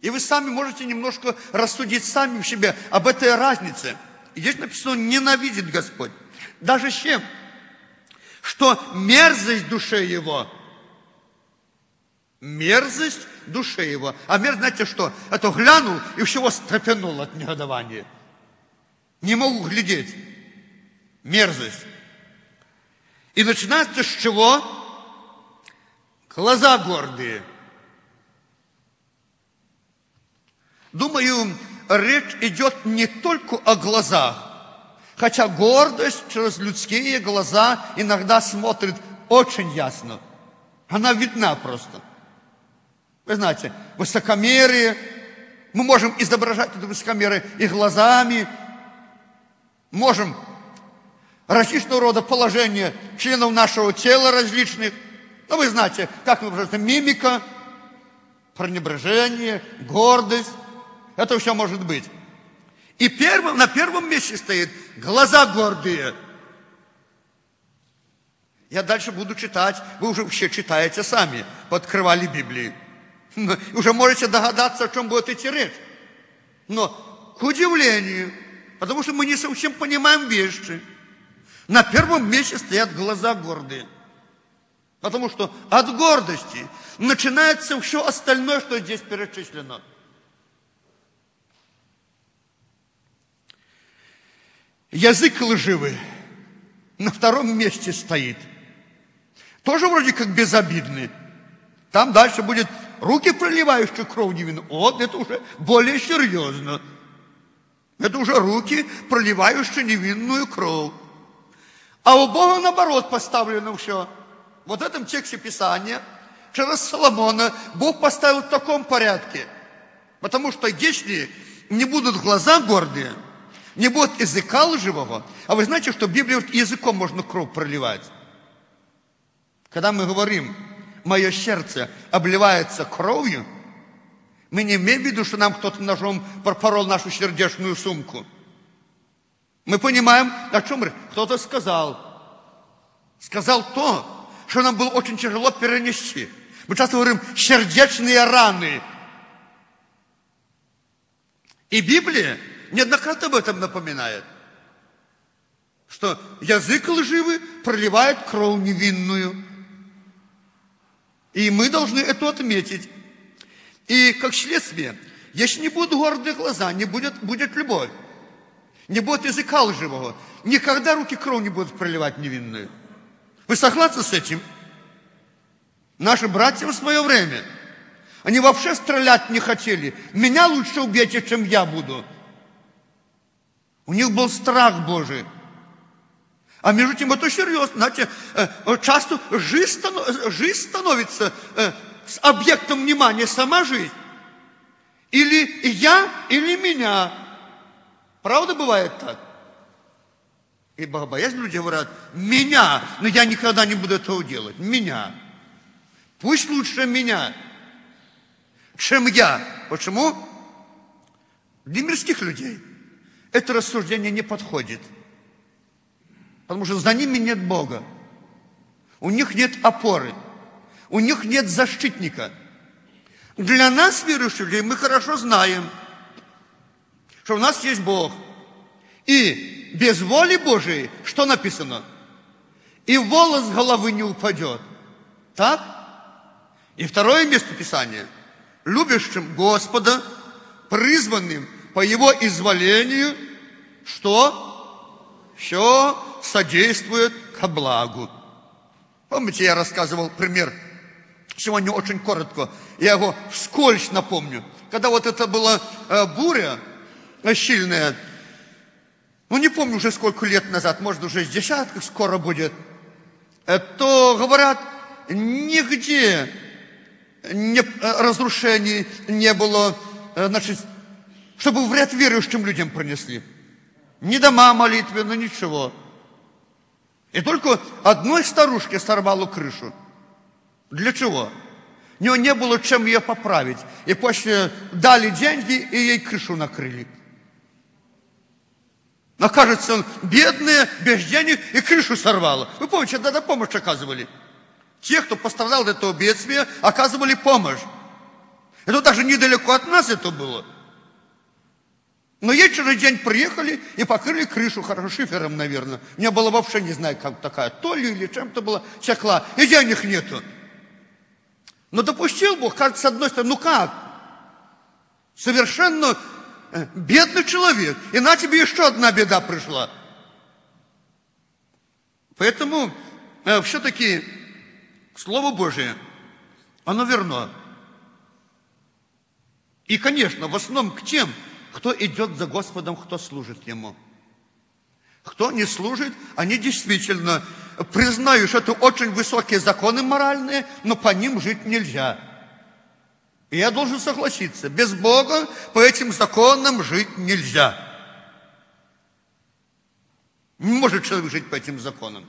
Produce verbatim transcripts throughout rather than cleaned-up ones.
И вы сами можете немножко рассудить сами в себе об этой разнице. И здесь написано, ненавидит Господь. Даже с чем? Что мерзость душе его. Мерзость душе его. А мерзость, знаете что? Это глянул и всего стрепенул от негодования. Не могу глядеть. Мерзость. И начинается с чего? Глаза гордые. Думаю, речь идет не только о глазах. Хотя гордость через людские глаза иногда смотрит очень ясно. Она видна просто. Вы знаете, высокомерие. Мы можем изображать это высокомерие и глазами. Можем различного рода положения членов нашего тела различных. Ну, вы знаете, как мы выражаем, мимика, пренебрежение, гордость. Это все может быть. И первым, на первом месте стоит глаза гордые. Я дальше буду читать. Вы уже все читаете сами. Подкрывали Библии. Уже можете догадаться, о чем будет идти речь. Но, к удивлению, потому что мы не совсем понимаем вещи, на первом месте стоят глаза гордые. Потому что от гордости начинается все остальное, что здесь перечислено. Язык лживый на втором месте стоит. Тоже вроде как безобидный. Там дальше будет руки, проливающие кровь невинную. Вот это уже более серьезно. Это уже руки, проливающие невинную кровь. А у Бога наоборот поставлено все. Вот в этом тексте Писания через Соломона Бог поставил в таком порядке. Потому что если не будут глаза гордые, не будет языка лживого. А вы знаете, что в Библии языком можно кровь проливать? Когда мы говорим, мое сердце обливается кровью, мы не имеем в виду, что нам кто-то ножом пропорол нашу сердечную сумку. Мы понимаем, о чем речь. Кто-то сказал. Сказал то, что нам было очень тяжело перенести. Мы часто говорим, сердечные раны. И Библия неоднократно об этом напоминает, что язык лживый проливает кровь невинную. И мы должны это отметить. И как следствие, если не будут гордые глаза, не будет, будет любовь, не будет языка лживого, никогда руки кровь не будут проливать невинную. Вы согласны с этим? Наши братья в свое время, они вообще стрелять не хотели. Меня лучше убейте, чем я буду. У них был страх Божий. А между тем это серьезно. Знаете, часто жизнь, жизнь становится с объектом внимания, сама жизнь. Или я, или меня. Правда бывает так? И богобоязнь люди говорят, меня, но я никогда не буду этого делать. Меня. Пусть лучше меня, чем я. Почему? Для мирских людей это рассуждение не подходит. Потому что за ними нет Бога. У них нет опоры. У них нет защитника. Для нас, верующих людей, мы хорошо знаем, что у нас есть Бог. И без воли Божией, что написано? И волос с головы не упадет. Так? И второе место Писания. Любящим Господа, призванным по Его изволению, что? Все содействует ко благу. Помните, я рассказывал пример, сегодня очень коротко, я его вскользь напомню. Когда вот это была э, буря э, сильная, ну не помню уже сколько лет назад, может уже с десятков скоро будет, э, то говорят, нигде не, э, разрушений не было, э, значит, чтобы вред верующим людям принесли. Ни дома молитвенные, ничего. И только одной старушке сорвало крышу. Для чего? У нее не было чем ее поправить. И после дали деньги, и ей крышу накрыли. Окажется, бедная, без денег, и крышу сорвала. Вы помните, тогда помощь оказывали. Те, кто пострадал от этого бедствия, оказывали помощь. Это даже недалеко от нас это было. Но я через день приехали и покрыли крышу, хорошо, шифером, наверное. У меня было вообще, не знаю, как такая, толью или чем-то было, чекла. И денег нету. Но допустил Бог, кажется, с одной стороны, ну как? Совершенно бедный человек. И на тебе еще одна беда пришла. Поэтому э, все-таки Слово Божие, оно верно. И, конечно, в основном к тем, кто идет за Господом, кто служит Ему. Кто не служит, они действительно признают, что это очень высокие законы моральные, но по ним жить нельзя. И я должен согласиться, без Бога по этим законам жить нельзя. Не может человек жить по этим законам.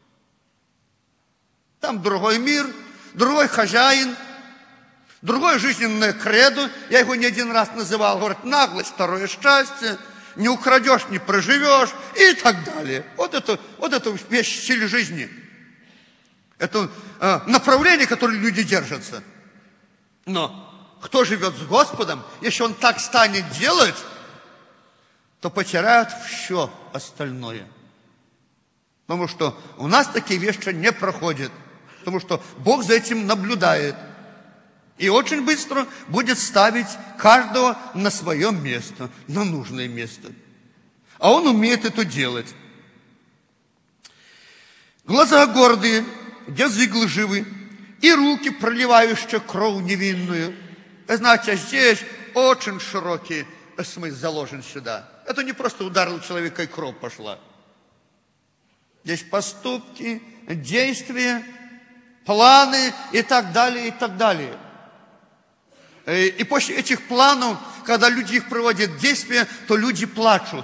Там другой мир, другой хозяин, другое жизненное кредо. Я его не один раз называл. Говорит, наглость, второе счастье. Не украдешь, не проживешь и так далее. Вот это, вот это вещь, стиль жизни. Это э, направление, которое люди держатся. Но кто живет с Господом, если он так станет делать, то потеряют все остальное. Потому что у нас такие вещи не проходят. Потому что Бог за этим наблюдает. И очень быстро будет ставить каждого на свое место, на нужное место. А Он умеет это делать. Глаза гордые, язык лживый, и руки, проливающие кровь невинную. Значит, здесь очень широкий смысл заложен сюда. Это не просто ударил человека и кровь пошла. Здесь поступки, действия, планы и так далее, и так далее. И после этих планов, когда люди их проводят в действие, то люди плачут.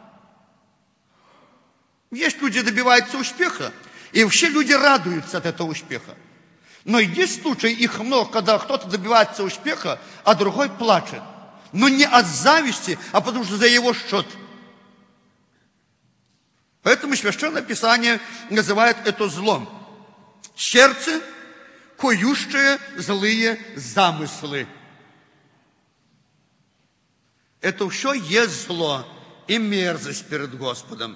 Есть люди, добиваются успеха, и все люди радуются от этого успеха. Но есть случаи, их много, когда кто-то добивается успеха, а другой плачет. Но не от зависти, а потому что за его счет. Поэтому Священное Писание называет это злом. Сердце, коющее злые замыслы. Это все есть зло и мерзость перед Господом.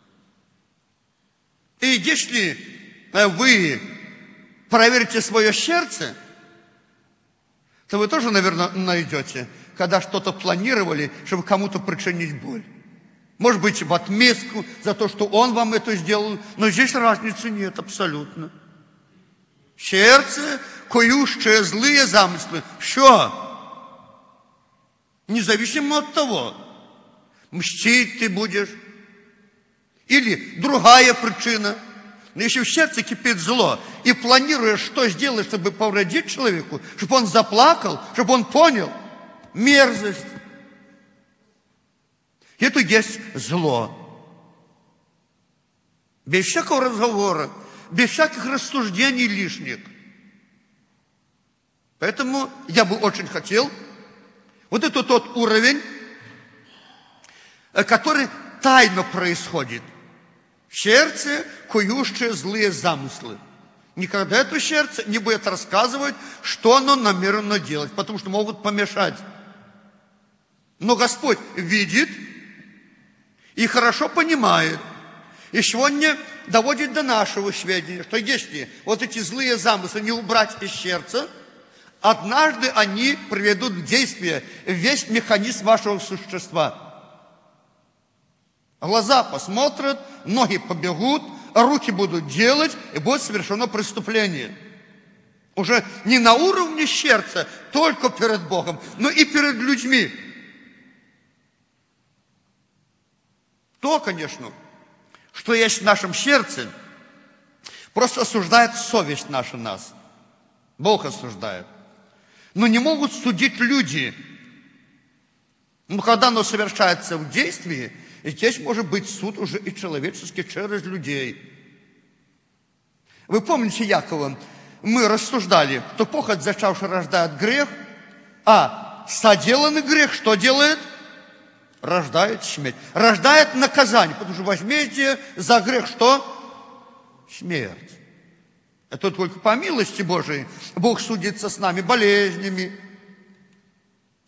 И если вы проверите свое сердце, то вы тоже, наверное, найдете, когда что-то планировали, чтобы кому-то причинить боль. Может быть, в отместку за то, что он вам это сделал, но здесь разницы нет абсолютно. Сердце, коющее злые замыслы. Все. Независимо от того, мстить ты будешь, или другая причина. Но если в сердце кипит зло, и планируешь, что сделать, чтобы повредить человеку, чтобы он заплакал, чтобы он понял, мерзость. Это есть зло. Без всякого разговора, без всяких рассуждений лишних. Поэтому я бы очень хотел, вот это тот уровень, который тайно происходит. В сердце коющие злые замыслы. Никогда это сердце не будет рассказывать, что оно намерено делать, потому что могут помешать. Но Господь видит и хорошо понимает. И сегодня доводит до нашего сведения, что если вот эти злые замыслы не убрать из сердца, однажды они приведут в действие весь механизм вашего существа. Глаза посмотрят, ноги побегут, руки будут делать, и будет совершено преступление. Уже не на уровне сердца, только перед Богом, но и перед людьми. То, конечно, что есть в нашем сердце, просто осуждает совесть наша нас. Бог осуждает. Но не могут судить люди. Но когда оно совершается в действии, и здесь может быть суд уже и человеческий через людей. Вы помните Якова? Мы рассуждали, что похоть зачавший рождает грех, а соделанный грех что делает? Рождает смерть. Рождает наказание, потому что возмездие за грех что? Смерть. Это только по милости Божией Бог судится с нами болезнями,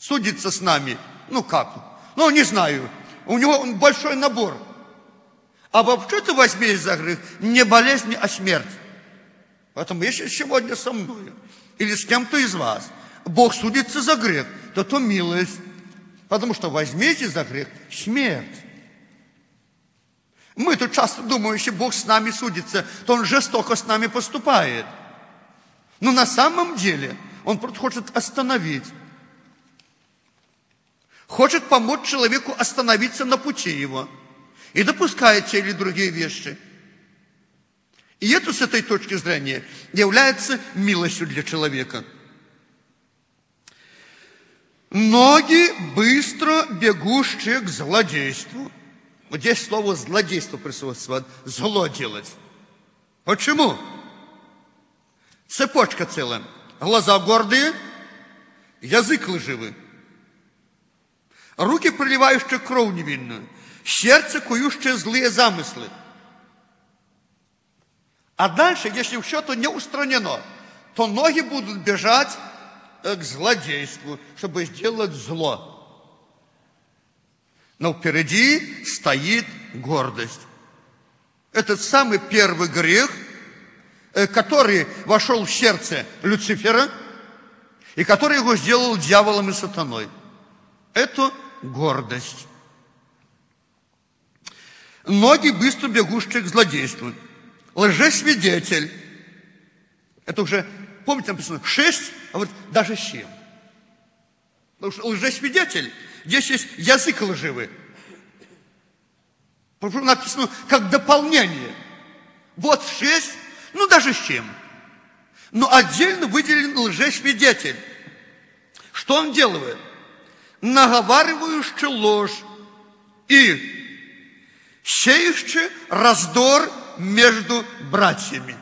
судится с нами. Ну как? Ну не знаю. У него большой набор. А вообще ты возьмешь за грех не болезнь, а смерть. Поэтому если сегодня со мной или с кем-то из вас Бог судится за грех, то то милость. Потому что возьмите за грех смерть. Мы тут часто думаем, если Бог с нами судится, то Он жестоко с нами поступает. Но на самом деле Он просто хочет остановить. Хочет помочь человеку остановиться на пути его. И допускает те или другие вещи. И это с этой точки зрения является милостью для человека. Ноги быстро бегущие к злодейству. Вот здесь слово злодейство присутствует. Зло делать. Почему? Цепочка целая. Глаза гордые, язык лживый. Руки, проливающие кровь невинную. Сердце, кующее злые замыслы. А дальше, если все это не устранено, то ноги будут бежать к злодейству, чтобы сделать зло. Но впереди стоит гордость. Этот самый первый грех, который вошел в сердце Люцифера, и который его сделал дьяволом и сатаной. Это гордость. Ноги, быстро бегущие к злодейству. Лжесвидетель. Это уже, помните, написано шесть, а вот даже семь. Потому что лжесвидетель, здесь есть язык лживый. Потому что написано как дополнение. Вот шесть, ну даже семь. Но отдельно выделен лжесвидетель. Что он делает? Наговаривающий ложь и сеющий раздор между братьями.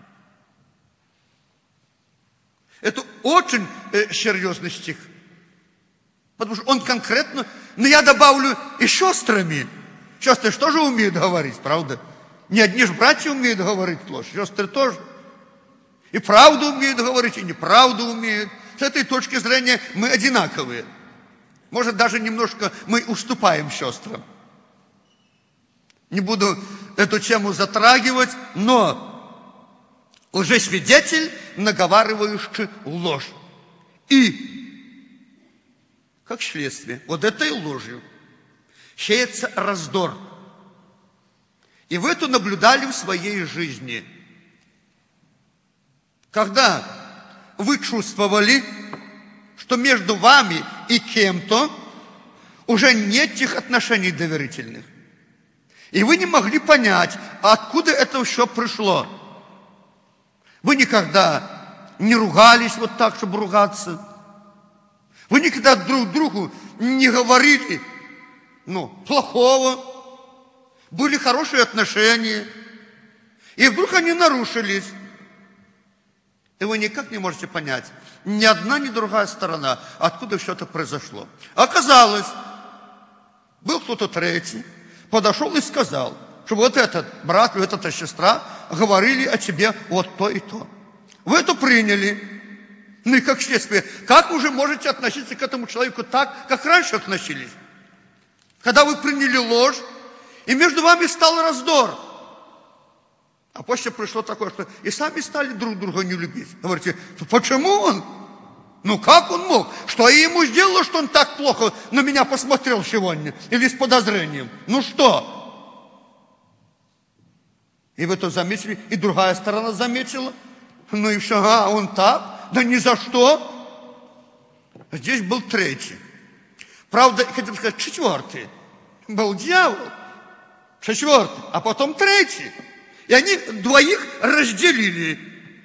Это очень э, серьезный стих. Потому что он конкретно, но я добавлю и сестрами. Сестры же тоже умеют говорить, правда? Не одни же братья умеют говорить ложь, сестры тоже. И правду умеют говорить, и неправду умеют. С этой точки зрения мы одинаковые. Может, даже немножко мы уступаем сестрам. Не буду эту тему затрагивать, но лжесвидетель, наговаривающий ложь. И, как следствие, вот этой ложью сеется раздор. И вы это наблюдали в своей жизни. Когда вы чувствовали, что между вами и кем-то уже нет тех отношений доверительных. И вы не могли понять, откуда это все пришло. Вы никогда не ругались вот так, чтобы ругаться. Вы никогда друг другу не говорили, ну, плохого. Были хорошие отношения. И вдруг они нарушились. И вы никак не можете понять, ни одна, ни другая сторона, откуда все это произошло. Оказалось, был кто-то третий, подошел и сказал, что вот этот брат, вот эта сестра говорили о тебе вот то и то. Вы это приняли. Ну и как следствие, как вы уже можете относиться к этому человеку так, как раньше относились? Когда вы приняли ложь, и между вами стал раздор. А после пришло такое, что и сами стали друг друга не любить. Говорите, почему он? Ну как он мог? Что я ему сделала, что он так плохо на меня посмотрел сегодня? Или с подозрением? Ну что? И вы это заметили, и другая сторона заметила. Ну и все, а он так? Да ни за что. Здесь был третий. Правда, хотел сказать, четвертый. Был дьявол. Четвертый, а потом третий. И они двоих разделили.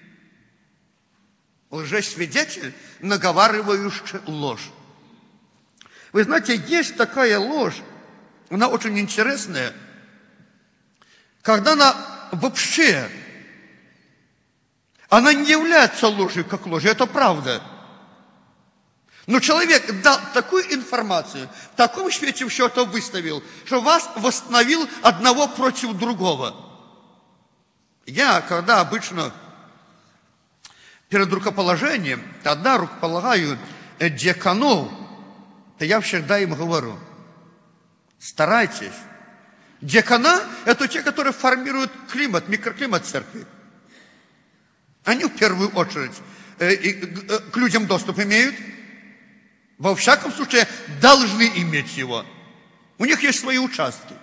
Лжесвидетель, наговаривающий ложь. Вы знаете, есть такая ложь, она очень интересная, когда она вообще, она не является ложью, как ложь, это правда. Но человек дал такую информацию, в таком свете все это выставил, что вас восстановил одного против другого. Я, когда обычно перед рукоположением, тогда рукополагаю диаконов, то я всегда им говорю, старайтесь. Диакона – это те, которые формируют климат, микроклимат церкви. Они в первую очередь э, э, к людям доступ имеют. Во всяком случае, должны иметь его. У них есть свои участки.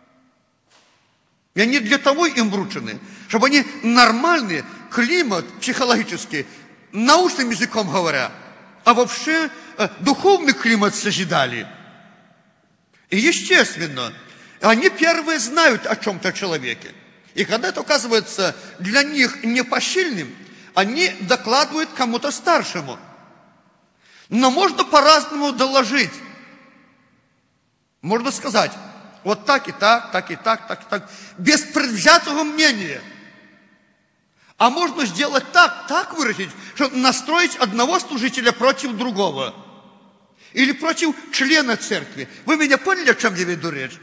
И они для того им вручены, чтобы они нормальный климат психологический, научным языком говоря, а вообще э, духовный климат созидали. И естественно, они первые знают о чем-то человеке. И когда это оказывается для них непосильным, они докладывают кому-то старшему. Но можно по-разному доложить. Можно сказать, вот так и так, так и так, так и так, без предвзятого мнения. А можно сделать так, так выразить, чтобы настроить одного служителя против другого. Или против члена церкви. Вы меня поняли, о чем я веду речь?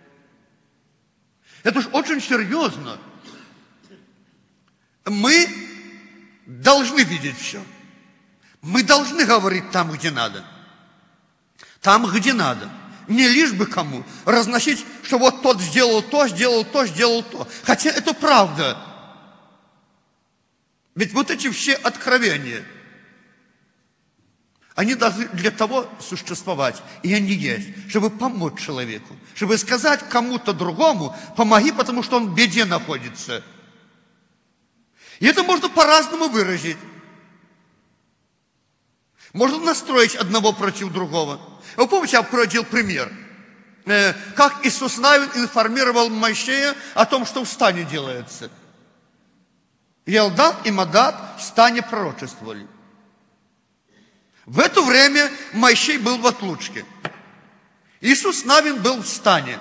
Это же очень серьезно. Мы должны видеть все. Мы должны говорить там, где надо. Там, где надо. Не лишь бы кому разносить, что вот тот сделал то, сделал то, сделал то. Хотя это правда. Ведь вот эти все откровения, они должны для того существовать, и они есть, чтобы помочь человеку, чтобы сказать кому-то другому, помоги, потому что он в беде находится. И это можно по-разному выразить. Можно настроить одного против другого. Вы помните, я приводил пример, как Иисус Навин информировал Моисея о том, что в стане делается. Елдад и Мадат в стане пророчествовали. В это время Моисей был в отлучке. Иисус Навин был в стане.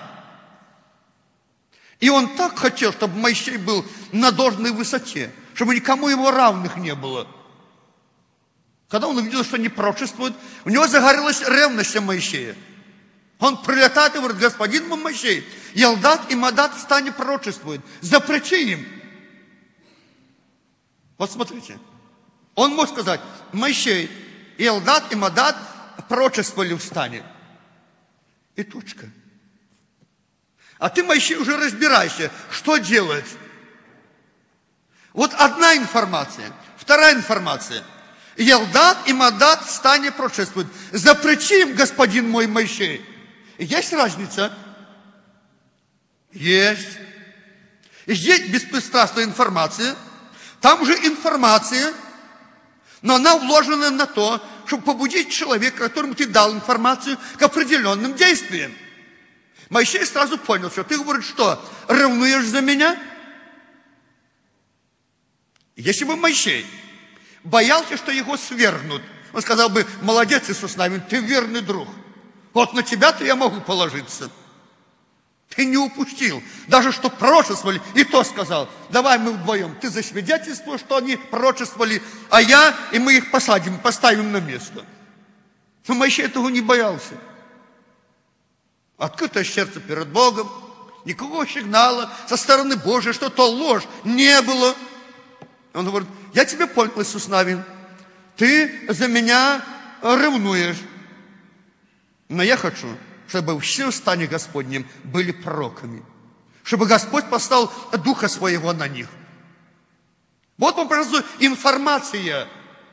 И он так хотел, чтобы Моисей был на должной высоте, чтобы никому его равных не было. Когда он увидел, что они пророчествуют, у него загорелась ревность о Моисее. Он прилетает и говорит: господин Моисей, Елдад и Мадат в стане пророчествуют, запрети им. Вот смотрите, он мог сказать: Моисей, Елдад и Мадат пророчествовали в стане. И точка. А ты, Моисей, уже разбирайся, что делать. Вот одна информация. Вторая информация. Елдад и Мадат в стане пророчествуют. Запрети им, господин мой Моисей. Есть разница? Есть. И здесь беспристрастная информация. Там же информация, но она вложена на то, чтобы побудить человека, которому ты дал информацию, к определенным действиям. Моисей сразу понял, что ты говоришь, что ревнуешь за меня? Если бы Моисей боялся, что его свергнут, он сказал бы: молодец, Иисус Навин, ты верный друг. Вот на тебя-то я могу положиться. Ты не упустил. Даже что пророчествовали, и то сказал: давай мы вдвоем, ты засвидетельствуешь, что они пророчествовали, а я, и мы их посадим, поставим на место. Но Моисей этого не боялся. Открытое сердце перед Богом, никакого сигнала со стороны Божьей, что то ложь, не было. Он говорит: я тебя понял, Иисус Навин, ты за меня ревнуешь, но я хочу, чтобы все в стане Господнем были пророками, чтобы Господь послал Духа Своего на них. Вот вам, пожалуйста, информация.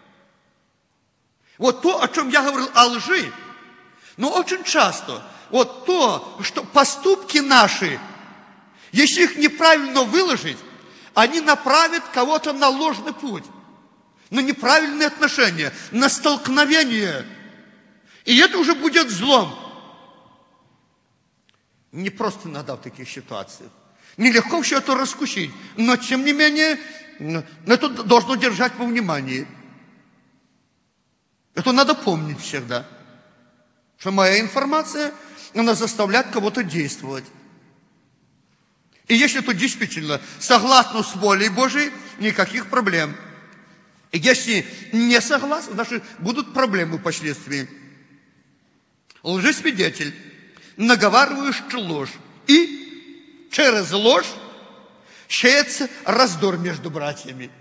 Вот то, о чем я говорил, о лжи. Но очень часто вот то, что поступки наши, если их неправильно выложить, они направят кого-то на ложный путь, на неправильные отношения, на столкновение. И это уже будет злом. Не просто иногда в таких ситуациях. Нелегко все это раскусить, но тем не менее это должно держать во внимании. Это надо помнить всегда, что моя информация, она заставляет кого-то действовать. И если это действительно согласно с волей Божией, никаких проблем. И если не согласно, значит, будут проблемы впоследствии. Лжесвидетель, наговариваешь ложь, и через ложь сеется раздор между братьями.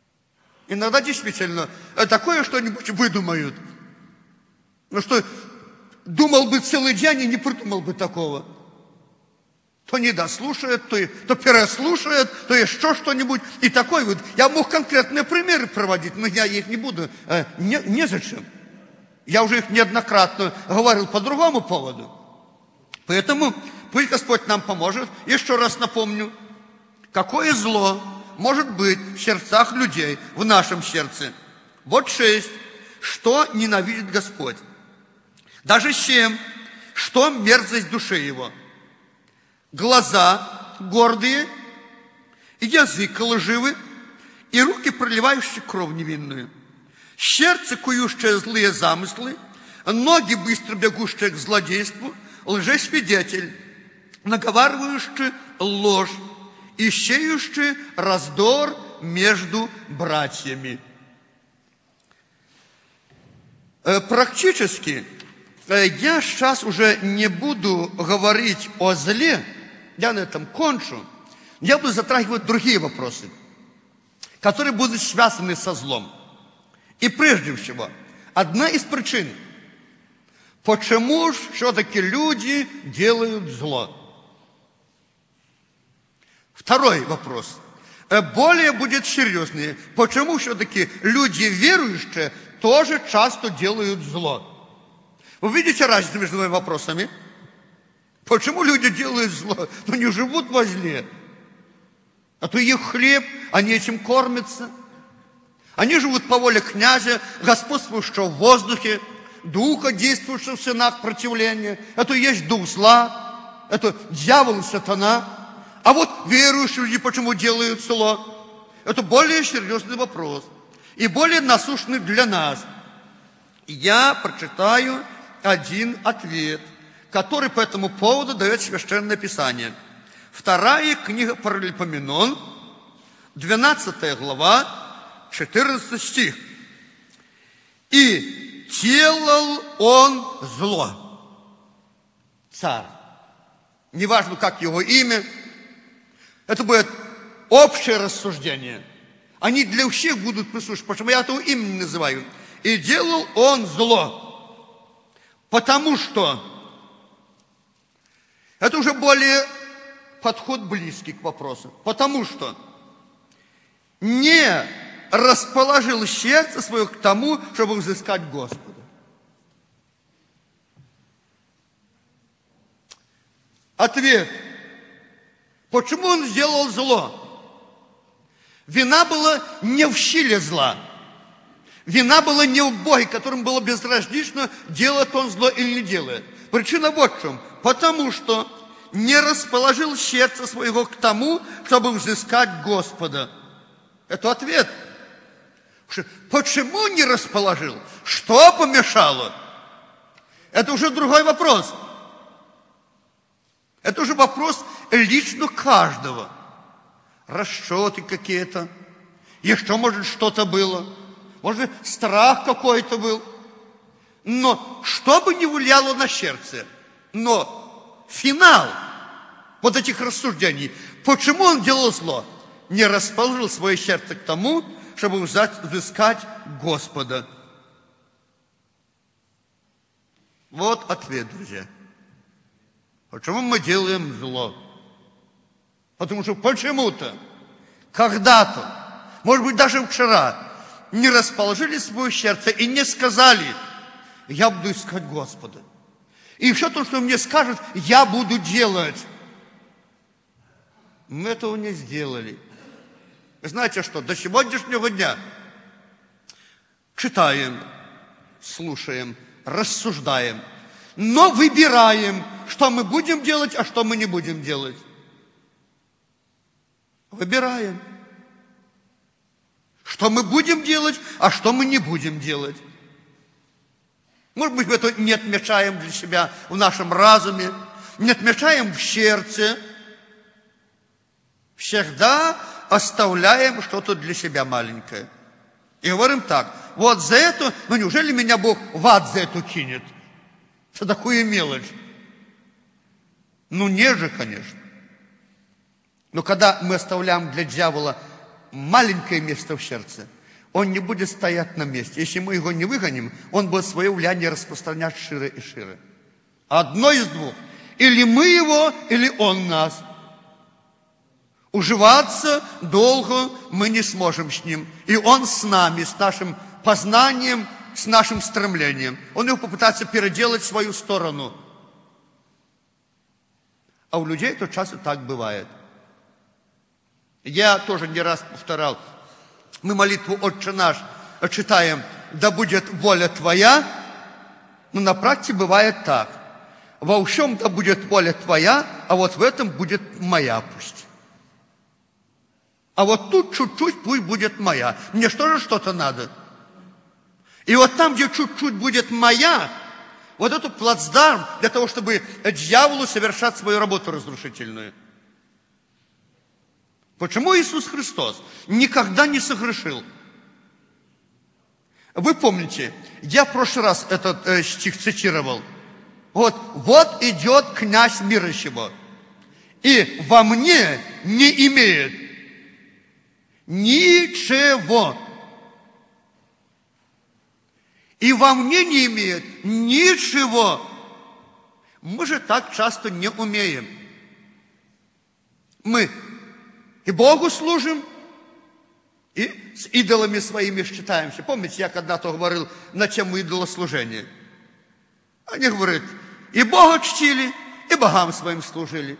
Иногда действительно такое что-нибудь выдумают. Ну что, думал бы целый день и не придумал бы такого. То не дослушает, то, то переслушает, то еще что-нибудь. И такой вот. Я мог конкретные примеры проводить, но я их не буду. Э, не, незачем. Я уже их неоднократно говорил по другому поводу. Поэтому пусть Господь нам поможет. Еще раз напомню, какое зло может быть в сердцах людей, в нашем сердце. Вот шесть. Что ненавидит Господь? Даже семь. Что мерзость души его? Глаза гордые, и язык лживый, и руки, проливающие кровь невинную. Сердце, кующее злые замыслы, ноги, быстро бегущие к злодейству, лжесвидетель, наговаривающий ложь, и сеющий раздор между братьями. Практически я сейчас уже не буду говорить о зле, я на этом кончу. Я буду затрагивать другие вопросы, которые будут связаны со злом. И прежде всего, одна из причин, почему же все-таки люди делают зло. Второй вопрос, более будет серьезный. Почему все-таки люди верующие тоже часто делают зло? Вы видите разницу между моими вопросами? Почему люди делают зло? Но не живут во зле. А то их хлеб, они этим кормятся. Они живут по воле князя, господствующего в воздухе, духа, действующего в сынах противления. Это есть дух зла, это дьявол и сатана. А вот верующие люди почему делают зло? Это более серьезный вопрос и более насущный для нас. Я прочитаю один ответ, который по этому поводу дает Священное Писание. Вторая книга Паралипоменон, двенадцатая глава, четырнадцатый стих. «И делал он зло». Царь. Неважно, как его имя. Это будет общее рассуждение. Они для всех будут присущи, потому я этого имени называю. «И делал он зло». Потому что это уже более подход близкий к вопросу. Потому что не расположил сердце свое к тому, чтобы взыскать Господа. Ответ. Почему он сделал зло? Вина была не в силе зла. Вина была не в Боге, которому было безразлично, делает он зло или не делает. Причина вот в чем. Потому что не расположил сердце своего к тому, чтобы взыскать Господа. Это ответ. Почему не расположил? Что помешало? Это уже другой вопрос. Это уже вопрос лично каждого. Расчеты какие-то. Еще, может, что-то было. Может, страх какой-то был. Но что бы ни влияло на сердце, но финал вот этих рассуждений, почему он делал зло? Не расположил свое сердце к тому, чтобы взыскать Господа. Вот ответ, друзья. Почему мы делаем зло? Потому что почему-то, когда-то, может быть, даже вчера, не расположили свое сердце и не сказали: я буду искать Господа. И все то, что мне скажут, я буду делать. Мы этого не сделали. Знаете что, до сегодняшнего дня читаем, слушаем, рассуждаем, но выбираем, что мы будем делать, а что мы не будем делать. Выбираем. Что мы будем делать, а что мы не будем делать. Может быть, мы это не отмечаем для себя в нашем разуме, не отмечаем в сердце. Всегда оставляем что-то для себя маленькое. И говорим так: вот за это, ну неужели меня Бог в ад за это кинет? За такую мелочь. Ну нет же, конечно. Но когда мы оставляем для дьявола маленькое место в сердце, он не будет стоять на месте. Если мы его не выгоним, он будет свое влияние распространять шире и шире. Одно из двух. Или мы его, или он нас. Уживаться долго мы не сможем с ним. И он с нами, с нашим познанием, с нашим стремлением. Он его попытается переделать в свою сторону. А у людей то часто так бывает. Я тоже не раз повторял. Мы молитву «Отче наш» читаем «Да будет воля Твоя», но на практике бывает так. Во всем да будет воля Твоя, а вот в этом будет моя пусть. А вот тут чуть-чуть пусть будет моя. Мне что же что-то надо? И вот там, где чуть-чуть будет моя, вот эту плацдарм для того, чтобы дьяволу совершать свою работу разрушительную. Почему Иисус Христос никогда не согрешил? Вы помните, я в прошлый раз этот э, стих цитировал. Вот, вот идет князь мира сего, и во мне не имеет ничего. И во мне не имеет ничего. Мы же так часто не умеем. Мы и Богу служим, и с идолами своими считаемся. Помните, я когда-то говорил на тему идолослужения. Они говорят, и Бога чтили, и богам своим служили.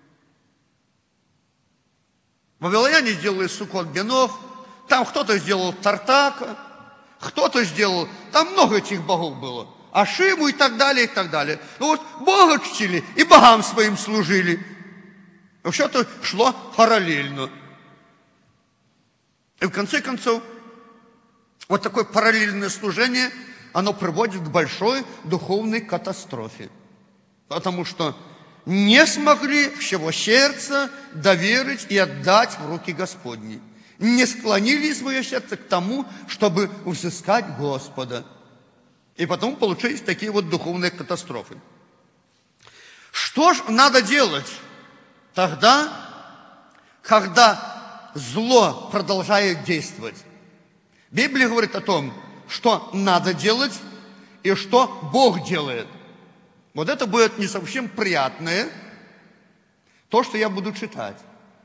Вавилоняне сделали Суккот Бенов, там кто-то сделал Тартака, кто-то сделал, там много этих богов было. Ашиму и так далее, и так далее. Ну вот Бога чтили и богам своим служили. Все-то шло параллельно. И в конце концов, вот такое параллельное служение, оно приводит к большой духовной катастрофе. Потому что не смогли всего сердца доверить и отдать в руки Господни. Не склонили свое сердце к тому, чтобы взыскать Господа. И потом получились такие вот духовные катастрофы. Что ж надо делать тогда, когда зло продолжает действовать? Библия говорит о том, что надо делать и что Бог делает. Вот это будет не совсем приятное, то, что я буду читать.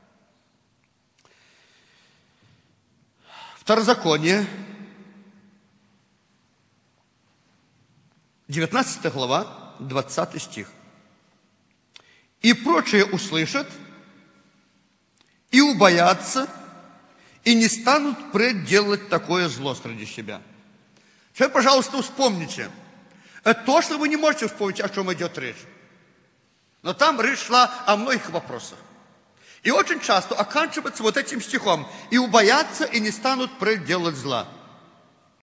Второзаконие, девятнадцатая глава, двадцатый стих. «И прочие услышат, и убоятся, и не станут пределать такое зло среди себя». Теперь, пожалуйста, вспомните. Это то, что вы не можете вспомнить, о чем идет речь. Но там речь шла о многих вопросах. И очень часто оканчивается вот этим стихом. «И убоятся, и не станут пределать зла».